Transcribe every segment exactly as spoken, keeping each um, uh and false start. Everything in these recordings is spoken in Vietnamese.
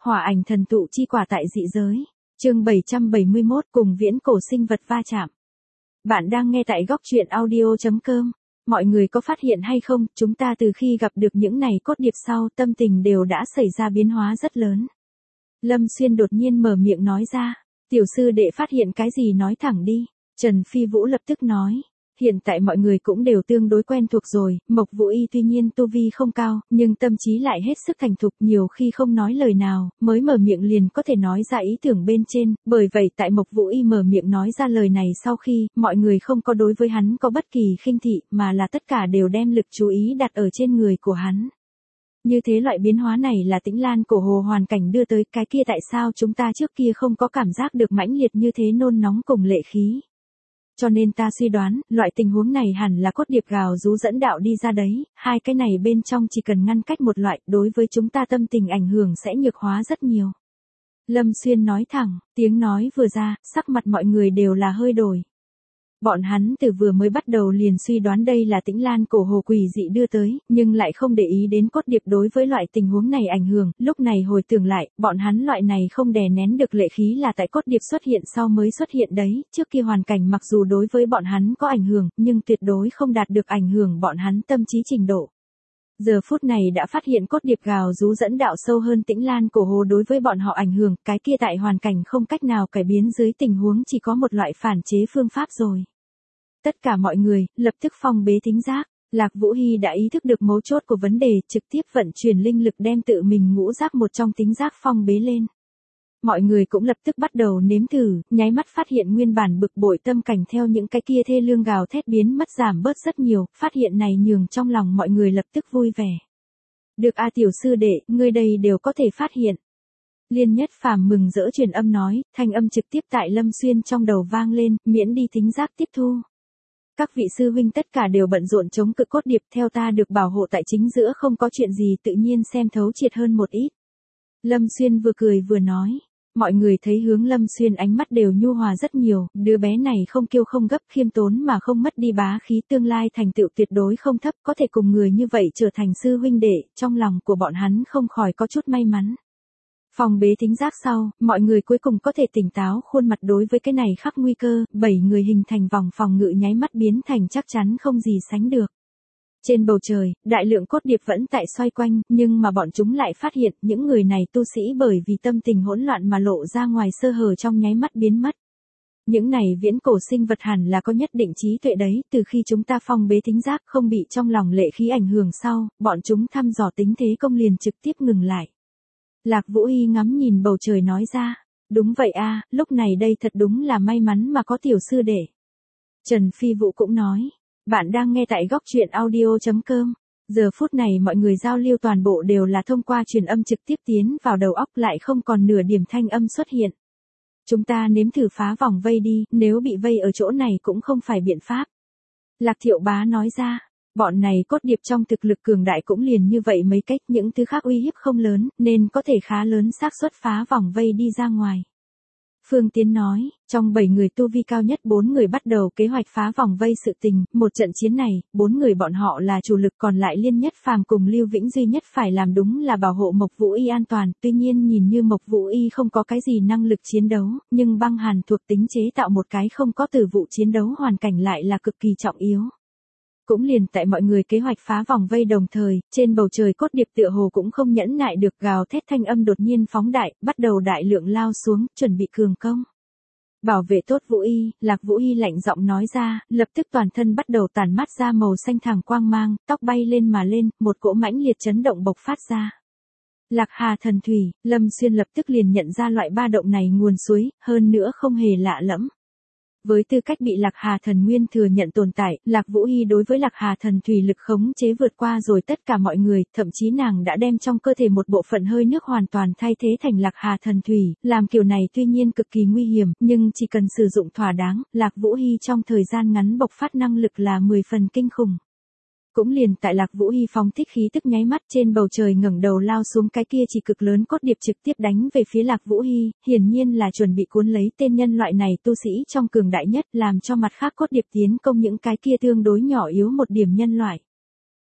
Hỏa ảnh thần tụ chi quả tại dị giới. Chương bảy trăm bảy mươi mốt cùng viễn cổ sinh vật va chạm. Bạn đang nghe tại góc truyện audio chấm com. Mọi người có phát hiện hay không, chúng ta từ khi gặp được những này cốt điệp sau, tâm tình đều đã xảy ra biến hóa rất lớn. Lâm Xuyên đột nhiên mở miệng nói ra. Tiểu sư đệ phát hiện cái gì nói thẳng đi. Trần Phi Vũ lập tức nói. Hiện tại mọi người cũng đều tương đối quen thuộc rồi, Mộc Vũ Y tuy nhiên tu vi không cao, nhưng tâm trí lại hết sức thành thục, nhiều khi không nói lời nào, mới mở miệng liền có thể nói ra ý tưởng bên trên, bởi vậy tại Mộc Vũ Y mở miệng nói ra lời này sau khi, mọi người không có đối với hắn có bất kỳ khinh thị, mà là tất cả đều đem lực chú ý đặt ở trên người của hắn. Như thế loại biến hóa này là Tĩnh Lan cổ hồ hoàn cảnh đưa tới, cái kia tại sao chúng ta trước kia không có cảm giác được mãnh liệt như thế nôn nóng cùng lệ khí. Cho nên ta suy đoán, loại tình huống này hẳn là cốt điệp gào rú dẫn đạo đi ra đấy, hai cái này bên trong chỉ cần ngăn cách một loại, đối với chúng ta tâm tình ảnh hưởng sẽ nhược hóa rất nhiều. Lâm Xuyên nói thẳng, tiếng nói vừa ra, sắc mặt mọi người đều là hơi đổi. Bọn hắn từ vừa mới bắt đầu liền suy đoán đây là Tĩnh Lan cổ hồ quỷ dị đưa tới, nhưng lại không để ý đến cốt điệp đối với loại tình huống này ảnh hưởng, lúc này hồi tưởng lại, bọn hắn loại này không đè nén được lệ khí là tại cốt điệp xuất hiện sau mới xuất hiện đấy, trước kia hoàn cảnh mặc dù đối với bọn hắn có ảnh hưởng, nhưng tuyệt đối không đạt được ảnh hưởng bọn hắn tâm trí trình độ. Giờ phút này đã phát hiện cốt điệp gào rú dẫn đạo sâu hơn Tĩnh Lan cổ hồ đối với bọn họ ảnh hưởng, cái kia tại hoàn cảnh không cách nào cải biến dưới tình huống chỉ có một loại phản chế phương pháp rồi. Tất cả mọi người, lập tức phong bế thính giác. Lạc Vũ Hy đã ý thức được mấu chốt của vấn đề, trực tiếp vận chuyển linh lực đem tự mình ngũ giác một trong thính giác phong bế lên. Mọi người cũng lập tức bắt đầu nếm thử, nháy mắt phát hiện nguyên bản bực bội tâm cảnh theo những cái kia thê lương gào thét biến mất giảm bớt rất nhiều, phát hiện này nhường trong lòng mọi người lập tức vui vẻ. Được a tiểu sư đệ, ngươi đây đều có thể phát hiện. Liên Nhất Phàm mừng rỡ truyền âm nói, thanh âm trực tiếp tại Lâm Xuyên trong đầu vang lên, miễn đi thính giác tiếp thu. Các vị sư huynh tất cả đều bận rộn chống cự cốt điệp, theo ta được bảo hộ tại chính giữa không có chuyện gì, tự nhiên xem thấu triệt hơn một ít. Lâm Xuyên vừa cười vừa nói. Mọi người thấy hướng Lâm Xuyên ánh mắt đều nhu hòa rất nhiều, đứa bé này không kiêu không gấp, khiêm tốn mà không mất đi bá khí, tương lai thành tựu tuyệt đối không thấp, có thể cùng người như vậy trở thành sư huynh đệ, trong lòng của bọn hắn không khỏi có chút may mắn. Phòng bế thính giác sau, mọi người cuối cùng có thể tỉnh táo khuôn mặt đối với cái này khắc nguy cơ, bảy người hình thành vòng phòng ngự nháy mắt biến thành chắc chắn không gì sánh được. Trên bầu trời, đại lượng cốt điệp vẫn tại xoay quanh, nhưng mà bọn chúng lại phát hiện những người này tu sĩ bởi vì tâm tình hỗn loạn mà lộ ra ngoài sơ hở trong nháy mắt biến mất. Những này viễn cổ sinh vật hẳn là có nhất định trí tuệ đấy, từ khi chúng ta phong bế thính giác không bị trong lòng lệ khí ảnh hưởng sau, bọn chúng thăm dò tính thế công liền trực tiếp ngừng lại. Lạc Vũ Hy ngắm nhìn bầu trời nói ra, đúng vậy a, lúc này đây thật đúng là may mắn mà có tiểu sư đệ. Trần Phi Vũ cũng nói, bạn đang nghe tại góc truyện audio chấm com. Giờ phút này mọi người giao lưu toàn bộ đều là thông qua truyền âm trực tiếp tiến vào đầu óc, lại không còn nửa điểm thanh âm xuất hiện. Chúng ta nếm thử phá vòng vây đi, nếu bị vây ở chỗ này cũng không phải biện pháp. Lạc Thiệu Bá nói ra. Bọn này cốt điệp trong thực lực cường đại cũng liền như vậy mấy cách, những thứ khác uy hiếp không lớn, nên có thể khá lớn xác suất phá vòng vây đi ra ngoài. Phương Tiến nói, trong bảy người tu vi cao nhất bốn người bắt đầu kế hoạch phá vòng vây sự tình, một trận chiến này, bốn người bọn họ là chủ lực, còn lại Liên Nhất Phàm cùng Lưu Vĩnh duy nhất phải làm đúng là bảo hộ Mộc Vũ Y an toàn, tuy nhiên nhìn như Mộc Vũ Y không có cái gì năng lực chiến đấu, nhưng băng hàn thuộc tính chế tạo một cái không có tử vụ chiến đấu hoàn cảnh lại là cực kỳ trọng yếu. Cũng liền tại mọi người kế hoạch phá vòng vây đồng thời, trên bầu trời cốt điệp tựa hồ cũng không nhẫn nại được, gào thét thanh âm đột nhiên phóng đại, bắt đầu đại lượng lao xuống, chuẩn bị cường công. Bảo vệ tốt Vũ Y, Lạc Vũ Y lạnh giọng nói ra, lập tức toàn thân bắt đầu tản mát ra màu xanh thẳng quang mang, tóc bay lên mà lên, một cỗ mãnh liệt chấn động bộc phát ra. Lạc Hà thần thủy, Lâm Xuyên lập tức liền nhận ra loại ba động này nguồn suối, hơn nữa không hề lạ lẫm. Với tư cách bị Lạc Hà thần nguyên thừa nhận tồn tại, Lạc Vũ Hy đối với Lạc Hà thần thủy lực khống chế vượt qua rồi tất cả mọi người, thậm chí nàng đã đem trong cơ thể một bộ phận hơi nước hoàn toàn thay thế thành Lạc Hà thần thủy, làm kiểu này tuy nhiên cực kỳ nguy hiểm, nhưng chỉ cần sử dụng thỏa đáng, Lạc Vũ Hy trong thời gian ngắn bộc phát năng lực là mười phần kinh khủng. Cũng liền tại Lạc Vũ Hy phóng thích khí tức nháy mắt, trên bầu trời ngẩng đầu lao xuống cái kia chỉ cực lớn cốt điệp trực tiếp đánh về phía Lạc Vũ Hy, hiển nhiên là chuẩn bị cuốn lấy tên nhân loại này tu sĩ trong cường đại nhất, làm cho mặt khác cốt điệp tiến công những cái kia tương đối nhỏ yếu một điểm nhân loại.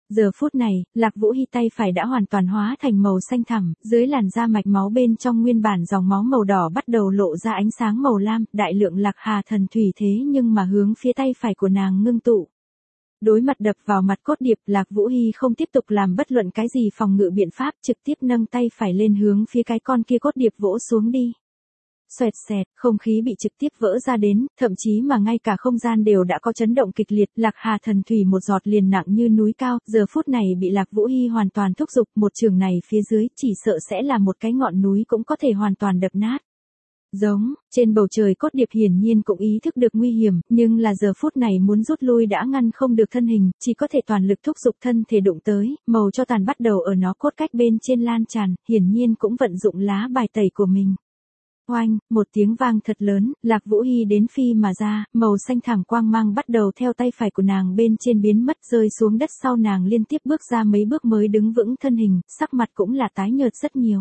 Giờ phút này, Lạc Vũ Hy tay phải đã hoàn toàn hóa thành màu xanh thẳm, dưới làn da mạch máu bên trong nguyên bản dòng máu màu đỏ bắt đầu lộ ra ánh sáng màu lam, đại lượng Lạc Hà thần thủy thế nhưng mà hướng phía tay phải của nàng ngưng tụ. Đối mặt đập vào mặt cốt điệp, Lạc Vũ Hy không tiếp tục làm bất luận cái gì phòng ngự biện pháp, trực tiếp nâng tay phải lên hướng phía cái con kia cốt điệp vỗ xuống đi. Xoẹt xẹt, không khí bị trực tiếp vỡ ra đến, thậm chí mà ngay cả không gian đều đã có chấn động kịch liệt, Lạc Hà thần thủy một giọt liền nặng như núi cao, giờ phút này bị Lạc Vũ Hy hoàn toàn thúc giục, một trường này phía dưới chỉ sợ sẽ là một cái ngọn núi cũng có thể hoàn toàn đập nát. Giống, trên bầu trời cốt điệp hiển nhiên cũng ý thức được nguy hiểm, nhưng là giờ phút này muốn rút lui đã ngăn không được thân hình, chỉ có thể toàn lực thúc giục thân thể đụng tới, màu cho tàn bắt đầu ở nó cốt cách bên trên lan tràn, hiển nhiên cũng vận dụng lá bài tẩy của mình. Oanh, một tiếng vang thật lớn, Lạc Vũ Hy đến phi mà ra, màu xanh thẳm quang mang bắt đầu theo tay phải của nàng bên trên biến mất rơi xuống đất sau nàng liên tiếp bước ra mấy bước mới đứng vững thân hình, sắc mặt cũng là tái nhợt rất nhiều.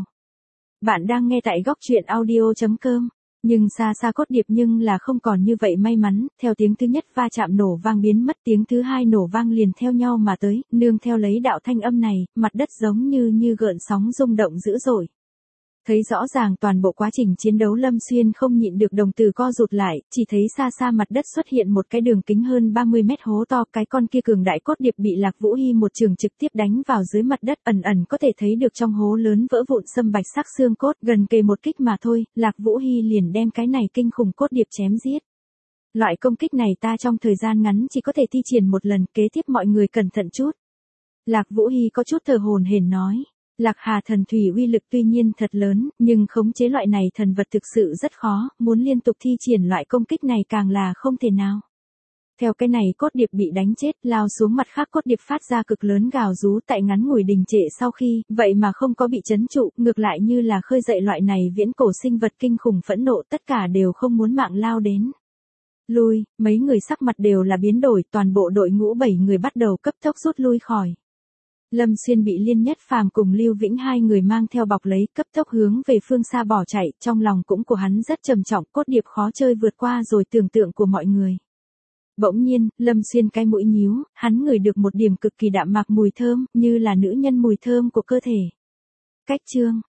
Bạn đang nghe tại góc truyện audio chấm com. Nhưng xa xa cốt điệp nhưng là không còn như vậy may mắn, theo tiếng thứ nhất va chạm nổ vang biến mất tiếng thứ hai nổ vang liền theo nhau mà tới, nương theo lấy đạo thanh âm này, mặt đất giống như như gợn sóng rung động dữ dội. Thấy rõ ràng toàn bộ quá trình chiến đấu Lâm Xuyên không nhịn được đồng tử co rụt lại, chỉ thấy xa xa mặt đất xuất hiện một cái đường kính hơn ba mươi mét hố to, cái con kia cường đại cốt điệp bị Lạc Vũ Hy một trường trực tiếp đánh vào dưới mặt đất, ẩn ẩn có thể thấy được trong hố lớn vỡ vụn sâm bạch sắc xương cốt, gần kề một kích mà thôi, Lạc Vũ Hy liền đem cái này kinh khủng cốt điệp chém giết. Loại công kích này ta trong thời gian ngắn chỉ có thể thi triển một lần, kế tiếp mọi người cẩn thận chút. Lạc Vũ Hy có chút thở hổn hển nói. Lạc Hà thần thủy uy lực tuy nhiên thật lớn, nhưng khống chế loại này thần vật thực sự rất khó, muốn liên tục thi triển loại công kích này càng là không thể nào. Theo cái này cốt điệp bị đánh chết, lao xuống mặt khác cốt điệp phát ra cực lớn gào rú tại ngắn ngủi đình trệ sau khi, vậy mà không có bị chấn trụ, ngược lại như là khơi dậy loại này viễn cổ sinh vật kinh khủng phẫn nộ, tất cả đều không muốn mạng lao đến. Lui, mấy người sắc mặt đều là biến đổi, toàn bộ đội ngũ bảy người bắt đầu cấp tốc rút lui khỏi. Lâm Xuyên bị Liên Nhất Phàm cùng Lưu Vĩnh hai người mang theo bọc lấy, cấp tốc hướng về phương xa bỏ chạy, trong lòng cũng của hắn rất trầm trọng, cốt điệp khó chơi vượt qua rồi tưởng tượng của mọi người. Bỗng nhiên, Lâm Xuyên cái mũi nhíu, hắn ngửi được một điểm cực kỳ đạm mạc mùi thơm, như là nữ nhân mùi thơm của cơ thể. Cách chương